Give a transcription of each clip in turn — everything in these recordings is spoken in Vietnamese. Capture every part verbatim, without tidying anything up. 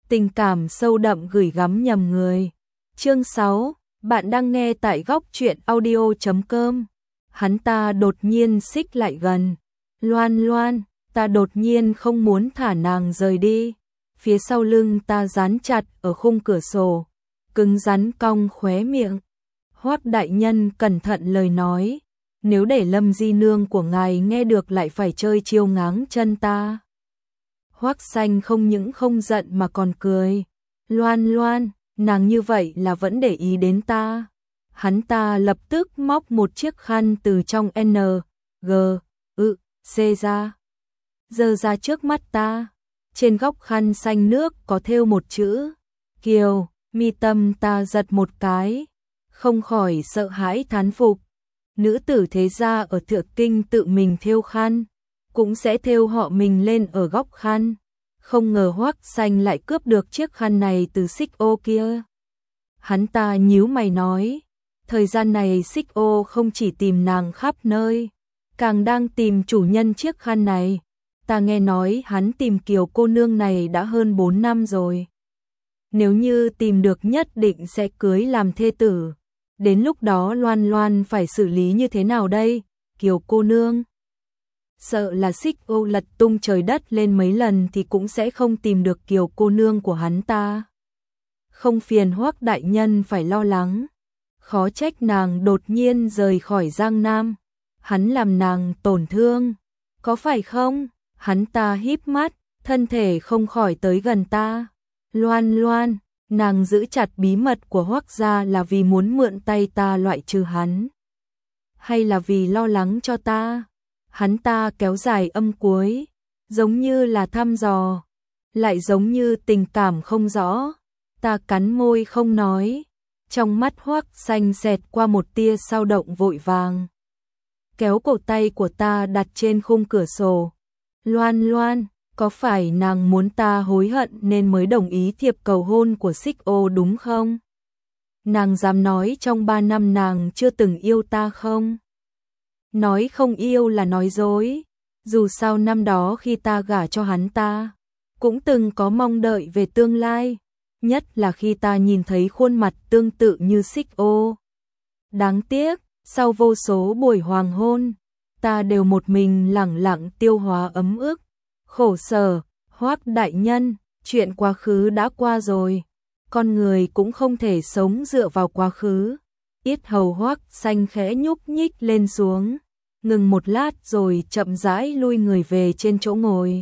tình cảm sâu đậm gửi gắm nhầm người. Chương sáu, bạn đang nghe tại góc truyện audio chấm com. Hắn ta đột nhiên xích lại gần. Loan Loan, ta đột nhiên không muốn thả nàng rời đi. Phía sau lưng ta dán chặt ở khung cửa sổ, cứng rắn cong khóe miệng. Hoắc đại nhân cẩn thận lời nói, nếu để Lâm di nương của ngài nghe được lại phải chơi chiêu ngáng chân ta. Hoắc Xanh không những không giận mà còn cười. Loan Loan, nàng như vậy là vẫn để ý đến ta. Hắn ta lập tức móc một chiếc khăn từ trong N, G, ư, C ra. Giơ ra trước mắt ta. Trên góc khăn xanh nước có thêu một chữ Kiều, mi tâm ta giật một cái, không khỏi sợ hãi thán phục. Nữ tử thế gia ở Thượng Kinh tự mình thêu khăn, cũng sẽ thêu họ mình lên ở góc khăn. Không ngờ Hoắc Xanh lại cướp được chiếc khăn này từ Xích Ô kia. Hắn ta nhíu mày nói, thời gian này Xích Ô không chỉ tìm nàng khắp nơi, càng đang tìm chủ nhân chiếc khăn này. Ta nghe nói hắn tìm Kiều cô nương này đã hơn bốn năm rồi. Nếu như tìm được nhất định sẽ cưới làm thê tử. Đến lúc đó Loan Loan phải xử lý như thế nào đây, Kiều cô nương? Sợ là Xích Ô lật tung trời đất lên mấy lần thì cũng sẽ không tìm được Kiều cô nương của hắn ta. Không phiền Hoắc đại nhân phải lo lắng. Khó trách nàng đột nhiên rời khỏi Giang Nam. Hắn làm nàng tổn thương, có phải không? Hắn ta híp mắt, thân thể không khỏi tới gần ta. Loan Loan, nàng giữ chặt bí mật của Hoắc gia là vì muốn mượn tay ta loại trừ hắn, hay là vì lo lắng cho ta? Hắn ta kéo dài âm cuối, giống như là thăm dò, lại giống như tình cảm không rõ. Ta cắn môi không nói, trong mắt Hoắc Xanh xẹt qua một tia dao động vội vàng. Kéo cổ tay của ta đặt trên khung cửa sổ. Loan Loan, có phải nàng muốn ta hối hận nên mới đồng ý thiệp cầu hôn của Xích Ô đúng không? Nàng dám nói trong ba năm nàng chưa từng yêu ta không? Nói không yêu là nói dối. Dù sao năm đó khi ta gả cho hắn ta, cũng từng có mong đợi về tương lai. Nhất là khi ta nhìn thấy khuôn mặt tương tự như Xích Ô. Đáng tiếc, sau vô số buổi hoàng hôn, ta đều một mình lẳng lặng tiêu hóa ấm ức, khổ sở. Hoắc đại nhân, chuyện quá khứ đã qua rồi, con người cũng không thể sống dựa vào quá khứ. Yết hầu Hoắc Xanh khẽ nhúc nhích lên xuống, ngừng một lát rồi chậm rãi lui người về trên chỗ ngồi.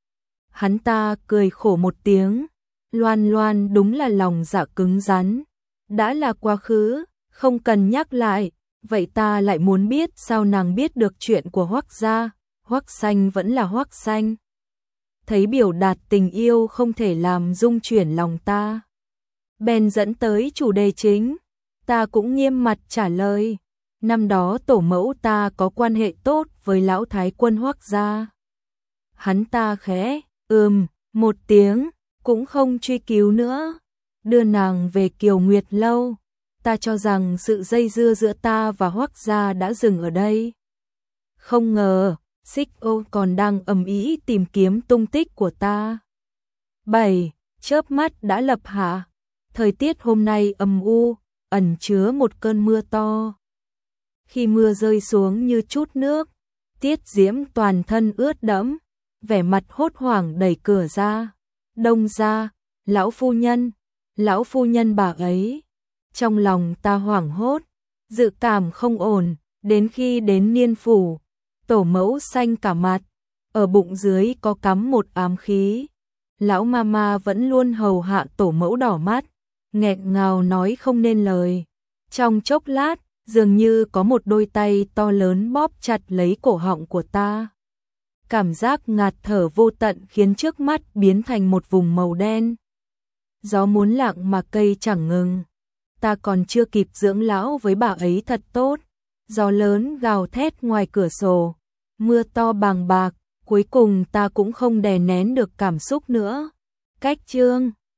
Hắn ta cười khổ một tiếng. Loan Loan đúng là lòng dạ cứng rắn, đã là quá khứ, không cần nhắc lại. Vậy ta lại muốn biết sao nàng biết được chuyện của Hoắc gia. Hoắc Xanh vẫn là Hoắc Xanh. Thấy biểu đạt tình yêu không thể làm rung chuyển lòng ta, bèn dẫn tới chủ đề chính. Ta cũng nghiêm mặt trả lời, năm đó tổ mẫu ta có quan hệ tốt với lão thái quân Hoắc gia. Hắn ta khẽ ừm một tiếng, cũng không truy cứu nữa, đưa nàng về Kiều Nguyệt lâu. Ta cho rằng sự dây dưa giữa ta và Hoắc gia đã dừng ở đây. Không ngờ, Xích Ô còn đang ầm ĩ tìm kiếm tung tích của ta. Bảy, chớp mắt đã lập hạ. Thời tiết hôm nay âm u, ẩn chứa một cơn mưa to. Khi mưa rơi xuống như chút nước, Tiết Diễm toàn thân ướt đẫm, vẻ mặt hốt hoảng đẩy cửa ra. Đông ra, lão phu nhân, lão phu nhân bà ấy. Trong lòng ta hoảng hốt, dự cảm không ổn. Đến khi đến Niên phủ, tổ mẫu xanh cả mặt, ở bụng dưới có cắm một ám khí. Lão mama vẫn luôn hầu hạ tổ mẫu đỏ mắt, nghẹn ngào nói không nên lời. Trong chốc lát, dường như có một đôi tay to lớn bóp chặt lấy cổ họng của ta. Cảm giác ngạt thở vô tận khiến trước mắt biến thành một vùng màu đen. Gió muốn lặng mà cây chẳng ngừng. Ta còn chưa kịp dưỡng lão với bà ấy thật tốt. Gió lớn gào thét ngoài cửa sổ, mưa to bàng bạc, cuối cùng ta cũng không đè nén được cảm xúc nữa. Cách chương